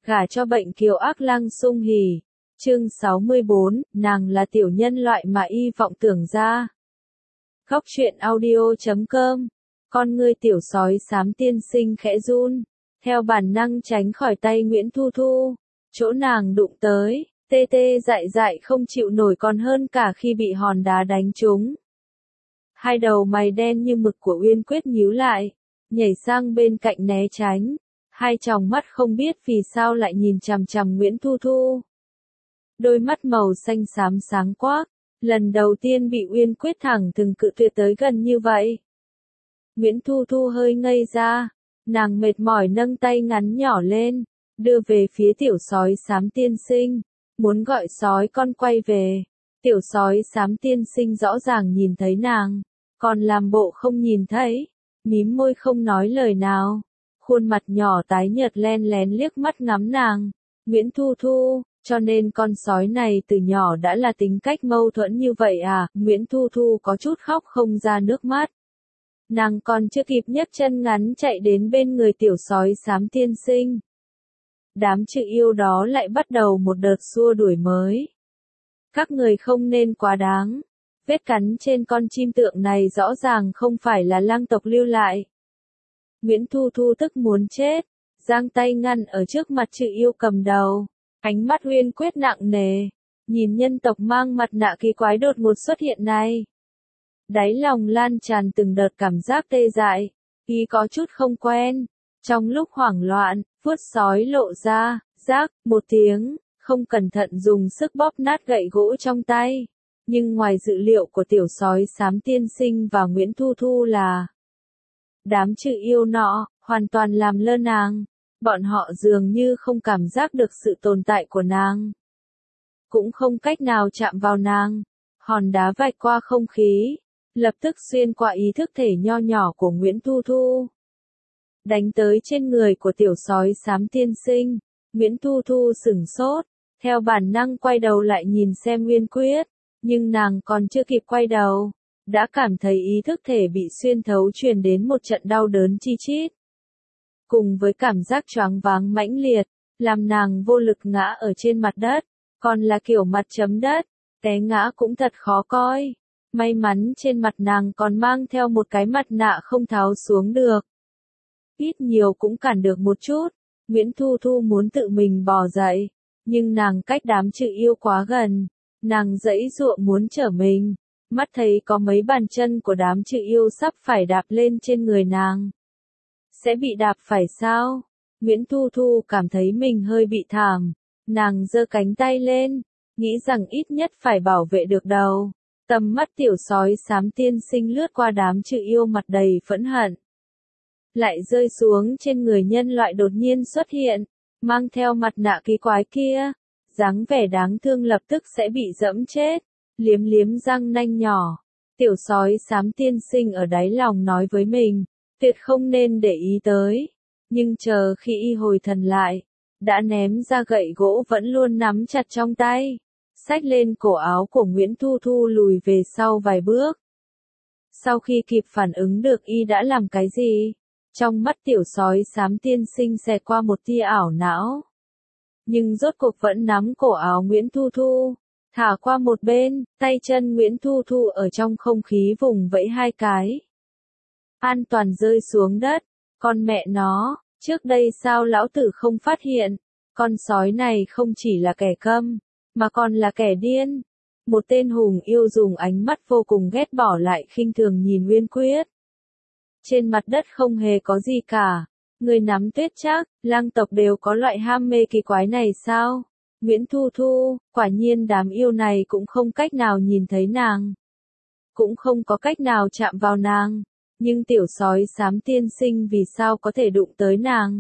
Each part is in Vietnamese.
Gả cho bệnh kiều ác lăng sung hỉ. Chương 64, nàng là tiểu nhân loại mà y vọng tưởng ra. Góc truyện audio.com. Con ngươi tiểu sói xám tiên sinh khẽ run, theo bản năng tránh khỏi tay Nguyễn Thu Thu. Chỗ nàng đụng tới, tê tê dại dại không chịu nổi còn hơn cả khi bị hòn đá đánh trúng. Hai đầu mày đen như mực của Uyên Quyết nhíu lại, nhảy sang bên cạnh né tránh. Hai tròng mắt không biết vì sao lại nhìn chằm chằm Nguyễn Thu Thu. Đôi mắt màu xanh xám sáng quắc, lần đầu tiên bị Uyên Quyết thẳng thừng cự tuyệt tới gần như vậy. Nguyễn Thu Thu hơi ngây ra, nàng mệt mỏi nâng tay ngắn nhỏ lên, đưa về phía tiểu sói xám tiên sinh, muốn gọi sói con quay về. Tiểu sói xám tiên sinh rõ ràng nhìn thấy nàng, còn làm bộ không nhìn thấy, mím môi không nói lời nào. Khuôn mặt nhỏ tái nhợt len lén liếc mắt ngắm nàng. Nguyễn Thu Thu, cho nên con sói này từ nhỏ đã là tính cách mâu thuẫn như vậy à? Nguyễn Thu Thu có chút khóc không ra nước mắt. Nàng còn chưa kịp nhấc chân ngắn chạy đến bên người tiểu sói xám tiên sinh. Đám chữ yêu đó lại bắt đầu một đợt xua đuổi mới. Các người không nên quá đáng. Vết cắn trên con chim tượng này rõ ràng không phải là lang tộc lưu lại. Nguyễn Thu Thu tức muốn chết, giang tay ngăn ở trước mặt chữ yêu cầm đầu. Ánh mắt Uyên Quyết nặng nề, nhìn nhân tộc mang mặt nạ kỳ quái đột ngột xuất hiện này. Đáy lòng lan tràn từng đợt cảm giác tê dại, y có chút không quen. Trong lúc hoảng loạn, vuốt sói lộ ra, rác, một tiếng, không cẩn thận dùng sức bóp nát gậy gỗ trong tay. Nhưng ngoài dự liệu của tiểu sói xám tiên sinh và Nguyễn Thu Thu là đám chữ yêu nọ, hoàn toàn làm lơ nàng. Bọn họ dường như không cảm giác được sự tồn tại của nàng. Cũng không cách nào chạm vào nàng. Hòn đá vạch qua không khí, lập tức xuyên qua ý thức thể nho nhỏ của Nguyễn Thu Thu. Đánh tới trên người của tiểu sói xám tiên sinh. Nguyễn Thu Thu sửng sốt, theo bản năng quay đầu lại nhìn xem Uyên Quyết. Nhưng nàng còn chưa kịp quay đầu, đã cảm thấy ý thức thể bị xuyên thấu truyền đến một trận đau đớn chi chít. Cùng với cảm giác choáng váng mãnh liệt, làm nàng vô lực ngã ở trên mặt đất, còn là kiểu mặt chấm đất, té ngã cũng thật khó coi. May mắn trên mặt nàng còn mang theo một cái mặt nạ không tháo xuống được. Ít nhiều cũng cản được một chút. Nguyễn Thu Thu muốn tự mình bò dậy, nhưng nàng cách đám chữ yêu quá gần. Nàng giãy giụa muốn trở mình, mắt thấy có mấy bàn chân của đám chữ yêu sắp phải đạp lên trên người nàng. Sẽ bị đạp phải sao? Nguyễn Thu Thu cảm thấy mình hơi bị thảm. Nàng giơ cánh tay lên, nghĩ rằng ít nhất phải bảo vệ được đầu. Tầm mắt tiểu sói xám tiên sinh lướt qua đám chữ yêu mặt đầy phẫn hận. Lại rơi xuống trên người nhân loại đột nhiên xuất hiện, mang theo mặt nạ kỳ quái kia. Dáng vẻ đáng thương lập tức sẽ bị dẫm chết. Liếm liếm răng nanh nhỏ. Tiểu sói xám tiên sinh ở đáy lòng nói với mình, tuyệt không nên để ý tới. Nhưng chờ khi y hồi thần lại, đã ném ra gậy gỗ vẫn luôn nắm chặt trong tay. Xách lên cổ áo của Nguyễn Thu Thu lùi về sau vài bước. Sau khi kịp phản ứng được y đã làm cái gì, trong mắt tiểu sói xám tiên sinh xẹt qua một tia ảo não. Nhưng rốt cuộc vẫn nắm cổ áo Nguyễn Thu Thu, thả qua một bên, tay chân Nguyễn Thu Thu ở trong không khí vùng vẫy hai cái. An toàn rơi xuống đất, con mẹ nó, trước đây sao lão tử không phát hiện, con sói này không chỉ là kẻ câm, mà còn là kẻ điên. Một tên hùng yêu dùng ánh mắt vô cùng ghét bỏ lại khinh thường nhìn Uyên Quyết. Trên mặt đất không hề có gì cả. Người nắm tuyết chắc, lang tộc đều có loại ham mê kỳ quái này sao? Nguyễn Thu Thu, quả nhiên đám yêu này cũng không cách nào nhìn thấy nàng. Cũng không có cách nào chạm vào nàng. Nhưng tiểu sói xám tiên sinh vì sao có thể đụng tới nàng?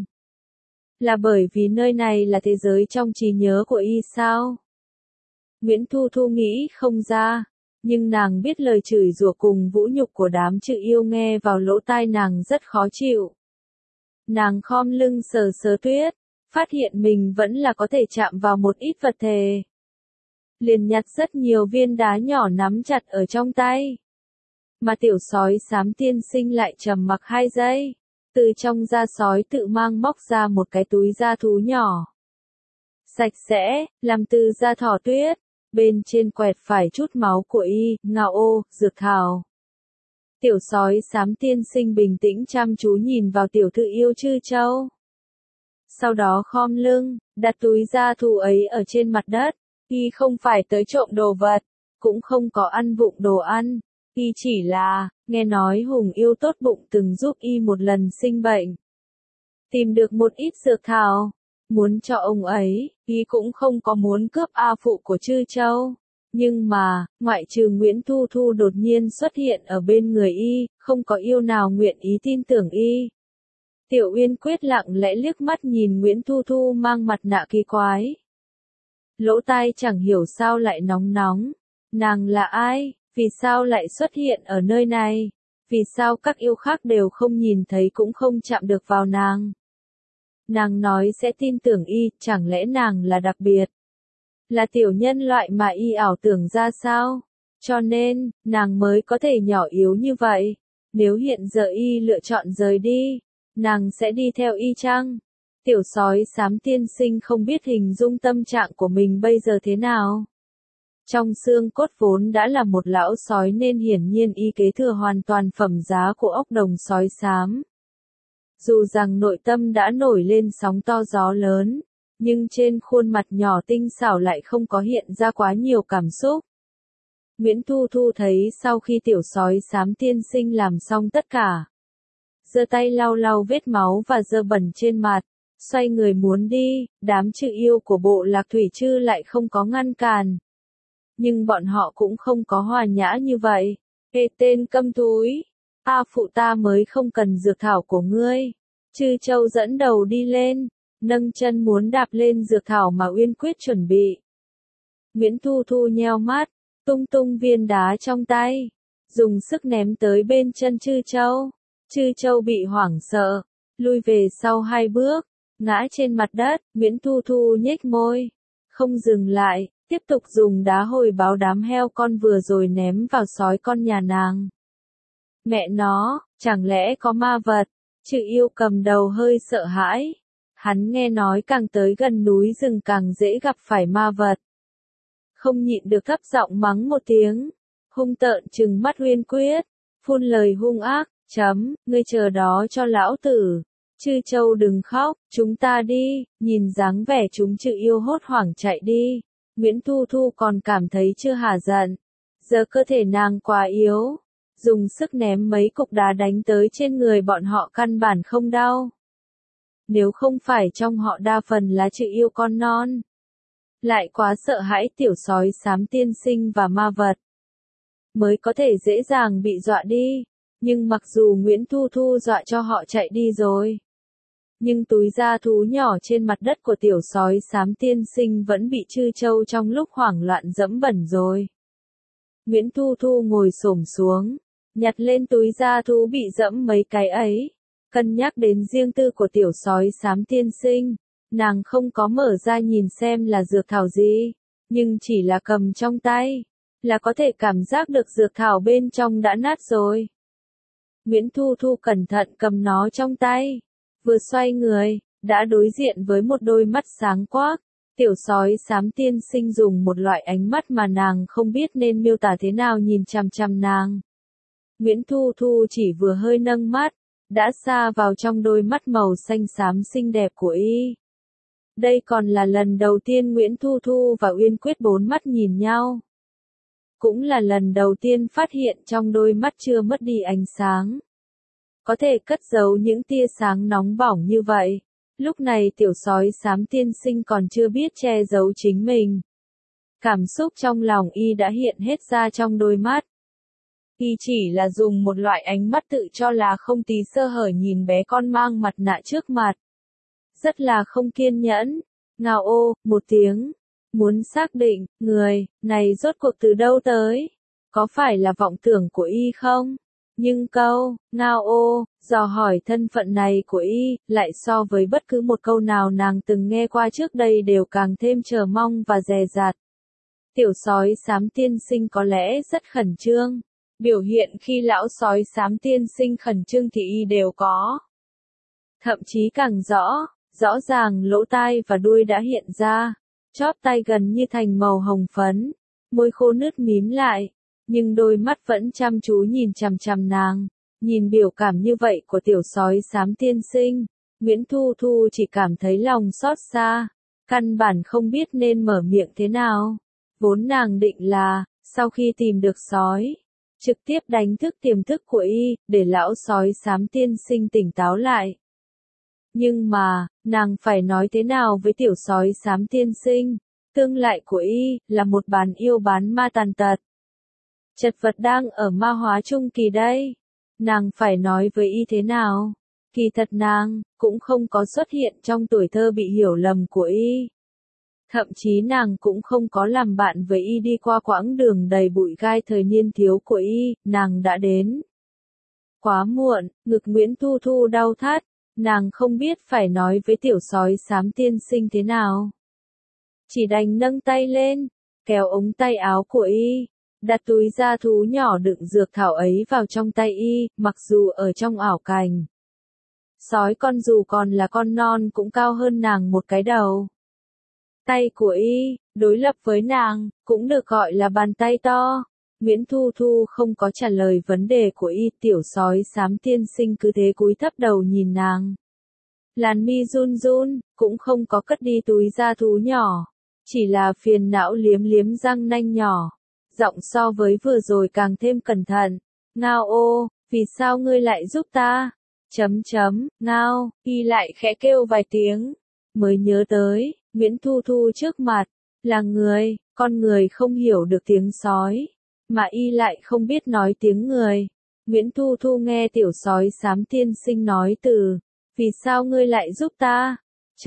Là bởi vì nơi này là thế giới trong trí nhớ của y sao? Nguyễn Thu Thu nghĩ không ra. Nhưng nàng biết lời chửi rủa cùng vũ nhục của đám chữ yêu nghe vào lỗ tai nàng rất khó chịu. Nàng khom lưng sờ sờ tuyết, phát hiện mình vẫn là có thể chạm vào một ít vật thể. Liền nhặt rất nhiều viên đá nhỏ nắm chặt ở trong tay. Mà tiểu sói xám tiên sinh lại trầm mặc 2 giây. Từ trong da sói tự mang móc ra một cái túi da thú nhỏ. sạch sẽ, làm từ da thỏ tuyết, bên trên quẹt phải chút máu của y, ngao ô, dược thảo. Tiểu sói xám tiên sinh bình tĩnh chăm chú nhìn vào tiểu thư yêu Trư Châu. Sau đó khom lưng, đặt túi da thú ấy ở trên mặt đất. Y không phải tới trộm đồ vật, cũng không có ăn vụng đồ ăn. Y chỉ là, nghe nói Hùng yêu tốt bụng từng giúp y một lần sinh bệnh. Tìm được một ít dược thảo, muốn cho ông ấy, y cũng không có muốn cướp A phụ của Trư Châu. Nhưng mà, ngoại trừ Nguyễn Thu Thu đột nhiên xuất hiện ở bên người y, không có yêu nào nguyện ý tin tưởng y. Tiểu Uyên Quyết lặng lẽ liếc mắt nhìn Nguyễn Thu Thu mang mặt nạ kỳ quái. Lỗ tai chẳng hiểu sao lại nóng nóng. Nàng là ai? Vì sao lại xuất hiện ở nơi này? Vì sao các yêu khác đều không nhìn thấy cũng không chạm được vào nàng? Nàng nói sẽ tin tưởng y, chẳng lẽ nàng là đặc biệt? Là tiểu nhân loại mà y ảo tưởng ra sao? Cho nên, nàng mới có thể nhỏ yếu như vậy. Nếu hiện giờ y lựa chọn rời đi, nàng sẽ đi theo y chăng? Tiểu sói xám tiên sinh không biết hình dung tâm trạng của mình bây giờ thế nào. Trong xương cốt vốn đã là một lão sói nên hiển nhiên y kế thừa hoàn toàn phẩm giá của ốc đồng sói xám. Dù rằng nội tâm đã nổi lên sóng to gió lớn, nhưng trên khuôn mặt nhỏ tinh xảo lại không có hiện ra quá nhiều cảm xúc. Nguyễn Thu Thu thấy sau khi tiểu sói xám tiên sinh làm xong tất cả, giơ tay lau lau vết máu và dơ bẩn trên mặt, xoay người muốn đi, đám Trư yêu của bộ Lạc Thủy Trư lại không có ngăn cản. Nhưng bọn họ cũng không có hòa nhã như vậy. Ê tên câm thúi, A phụ ta mới không cần dược thảo của ngươi. Trư Châu dẫn đầu đi lên, nâng chân muốn đạp lên dược thảo mà Uyên Quyết chuẩn bị. Nguyễn Thu Thu nheo mắt, tung tung viên đá trong tay, dùng sức ném tới bên chân Trư Châu. Trư Châu bị hoảng sợ, lui về sau 2 bước, ngã trên mặt đất. Nguyễn Thu Thu nhếch môi, không dừng lại, tiếp tục dùng đá hồi báo đám heo con vừa rồi ném vào sói con nhà nàng. Mẹ nó, chẳng lẽ có ma vật? Trư yêu cầm đầu hơi sợ hãi. Hắn nghe nói càng tới gần núi rừng càng dễ gặp phải ma vật. Không nhịn được thấp giọng mắng một tiếng, hung tợn trừng mắt Uyên Quyết, phun lời hung ác, ngươi chờ đó cho lão tử. Trư Châu đừng khóc, chúng ta đi. Nhìn dáng vẻ chúng Trư yêu hốt hoảng chạy đi, Nguyễn Thu Thu còn cảm thấy chưa hả giận. Giờ cơ thể nàng quá yếu, dùng sức ném mấy cục đá đánh tới trên người bọn họ căn bản không đau. Nếu không phải trong họ đa phần là Trư yêu con non, lại quá sợ hãi tiểu sói xám tiên sinh và ma vật, mới có thể dễ dàng bị dọa đi. Nhưng mặc dù Nguyễn Thu Thu dọa cho họ chạy đi rồi, nhưng túi da thú nhỏ trên mặt đất của tiểu sói xám tiên sinh vẫn bị Trư Châu trong lúc hoảng loạn dẫm bẩn rồi. Nguyễn Thu Thu ngồi xổm xuống, nhặt lên túi da thú bị dẫm mấy cái ấy, cân nhắc đến riêng tư của tiểu sói xám tiên sinh, nàng không có mở ra nhìn xem là dược thảo gì, nhưng chỉ là cầm trong tay, là có thể cảm giác được dược thảo bên trong đã nát rồi. Nguyễn Thu Thu cẩn thận cầm nó trong tay, vừa xoay người, đã đối diện với một đôi mắt sáng quắc. Tiểu sói xám tiên sinh dùng một loại ánh mắt mà nàng không biết nên miêu tả thế nào nhìn chằm chằm nàng. Nguyễn Thu Thu chỉ vừa hơi nâng mắt, đã xa vào trong đôi mắt màu xanh xám xinh đẹp của y. Đây còn là lần đầu tiên Nguyễn Thu Thu và Uyên Quyết bốn mắt nhìn nhau. Cũng là lần đầu tiên phát hiện trong đôi mắt chưa mất đi ánh sáng, có thể cất giấu những tia sáng nóng bỏng như vậy. Lúc này tiểu sói xám tiên sinh còn chưa biết che giấu chính mình. Cảm xúc trong lòng y đã hiện hết ra trong đôi mắt. Y chỉ là dùng một loại ánh mắt tự cho là không tí sơ hở nhìn bé con mang mặt nạ trước mặt. Rất là không kiên nhẫn. Ngao ô, một tiếng. Muốn xác định, người này rốt cuộc từ đâu tới? Có phải là vọng tưởng của y không? Nhưng câu, ngao ô, dò hỏi thân phận này của y, lại so với bất cứ một câu nào nàng từng nghe qua trước đây đều càng thêm chờ mong và dè dặt. Tiểu sói xám tiên sinh có lẽ rất khẩn trương. Biểu hiện khi lão sói xám tiên sinh khẩn trương thì y đều có. Thậm chí càng rõ ràng lỗ tai và đuôi đã hiện ra. Chóp tay gần như thành màu hồng phấn, môi khô nứt mím lại, nhưng đôi mắt vẫn chăm chú nhìn chằm chằm nàng. Nhìn biểu cảm như vậy của tiểu sói xám tiên sinh, Nguyễn Thu Thu chỉ cảm thấy lòng xót xa, căn bản không biết nên mở miệng thế nào. Vốn nàng định là, sau khi tìm được sói, trực tiếp đánh thức tiềm thức của y, để lão sói xám tiên sinh tỉnh táo lại. Nhưng mà, nàng phải nói thế nào với tiểu sói xám tiên sinh? Tương lại của y, là một bán yêu bán ma tàn tật. Chật vật đang ở ma hóa trung kỳ đây. Nàng phải nói với y thế nào? Kỳ thật nàng, cũng không có xuất hiện trong tuổi thơ bị hiểu lầm của y. Thậm chí nàng cũng không có làm bạn với y đi qua quãng đường đầy bụi gai thời niên thiếu của y, nàng đã đến. Quá muộn, ngực Nguyễn Thu Thu đau thắt, nàng không biết phải nói với tiểu sói xám tiên sinh thế nào. Chỉ đành nâng tay lên, kéo ống tay áo của y, đặt túi da thú nhỏ đựng dược thảo ấy vào trong tay y, mặc dù ở trong ảo cảnh. Sói con dù còn là con non cũng cao hơn nàng một cái đầu. Tay của y, đối lập với nàng, cũng được gọi là bàn tay to. Nguyễn Thu Thu không có trả lời vấn đề của y, tiểu sói xám tiên sinh cứ thế cúi thấp đầu nhìn nàng. Làn mi run run, cũng không có cất đi túi da thú nhỏ, chỉ là phiền não liếm liếm răng nanh nhỏ. Giọng so với vừa rồi càng thêm cẩn thận. Ngao ô, vì sao ngươi lại giúp ta? Ngao, y lại khẽ kêu vài tiếng. Mới nhớ tới, Nguyễn Thu Thu trước mặt, là người, con người không hiểu được tiếng sói, mà y lại không biết nói tiếng người. Nguyễn Thu Thu nghe tiểu sói xám tiên sinh nói từ, vì sao ngươi lại giúp ta?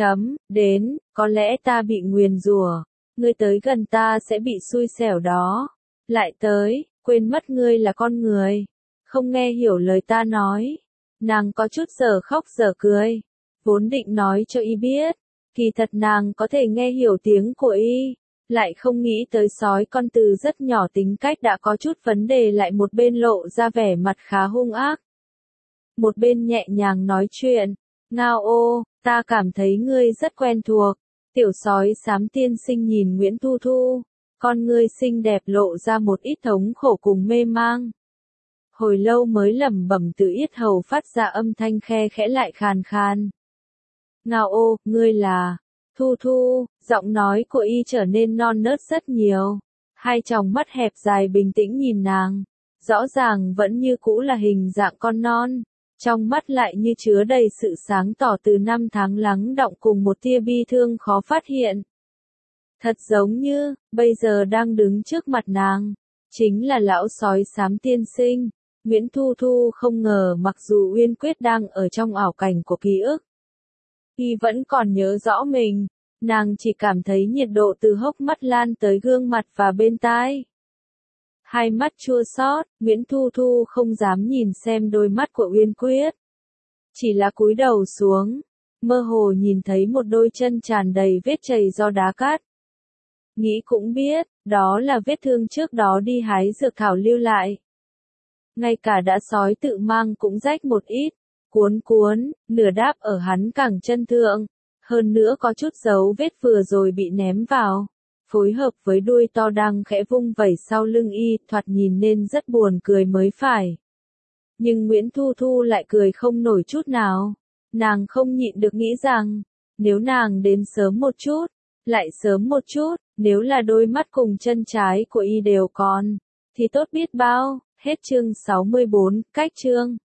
Đến, có lẽ ta bị nguyền rủa, ngươi tới gần ta sẽ bị xui xẻo đó. Lại tới, quên mất ngươi là con người, không nghe hiểu lời ta nói. Nàng có chút giờ khóc giờ cười, vốn định nói cho y biết, kỳ thật nàng có thể nghe hiểu tiếng của y, lại không nghĩ tới sói con từ rất nhỏ tính cách đã có chút vấn đề, lại một bên lộ ra vẻ mặt khá hung ác. Một bên nhẹ nhàng nói chuyện, Ngao ô, ta cảm thấy ngươi rất quen thuộc. Tiểu sói xám tiên sinh nhìn Nguyễn Thu Thu, con ngươi xinh đẹp lộ ra một ít thống khổ cùng mê mang. Hồi lâu mới lẩm bẩm từ yết hầu phát ra âm thanh khe khẽ lại khàn khàn. Ngao ô, ngươi là Thu Thu, giọng nói của y trở nên non nớt rất nhiều. Hai tròng mắt hẹp dài bình tĩnh nhìn nàng, rõ ràng vẫn như cũ là hình dạng con non, trong mắt lại như chứa đầy sự sáng tỏ từ năm tháng lắng đọng cùng một tia bi thương khó phát hiện. Thật giống như, bây giờ đang đứng trước mặt nàng, chính là lão sói xám tiên sinh. Nguyễn Thu Thu không ngờ mặc dù Uyên Quyết đang ở trong ảo cảnh của ký ức, y vẫn còn nhớ rõ mình, nàng chỉ cảm thấy nhiệt độ từ hốc mắt lan tới gương mặt và bên tai. Hai mắt chua xót, Nguyễn Thu Thu không dám nhìn xem đôi mắt của Uyên Quyết. Chỉ là cúi đầu xuống, mơ hồ nhìn thấy một đôi chân tràn đầy vết chày do đá cát. Nghĩ cũng biết, đó là vết thương trước đó đi hái dược thảo lưu lại. Ngay cả đã sói tự mang cũng rách một ít, cuốn, nửa đáp ở hắn cẳng chân thượng. Hơn nữa có chút dấu vết vừa rồi bị ném vào, phối hợp với đuôi to đang khẽ vung vẩy sau lưng y, thoạt nhìn nên rất buồn cười mới phải. Nhưng Nguyễn Thu Thu lại cười không nổi chút nào. Nàng không nhịn được nghĩ rằng, nếu nàng đến sớm một chút, lại sớm một chút, nếu là đôi mắt cùng chân trái của y đều còn, thì tốt biết bao. Hết chương 64, cách chương.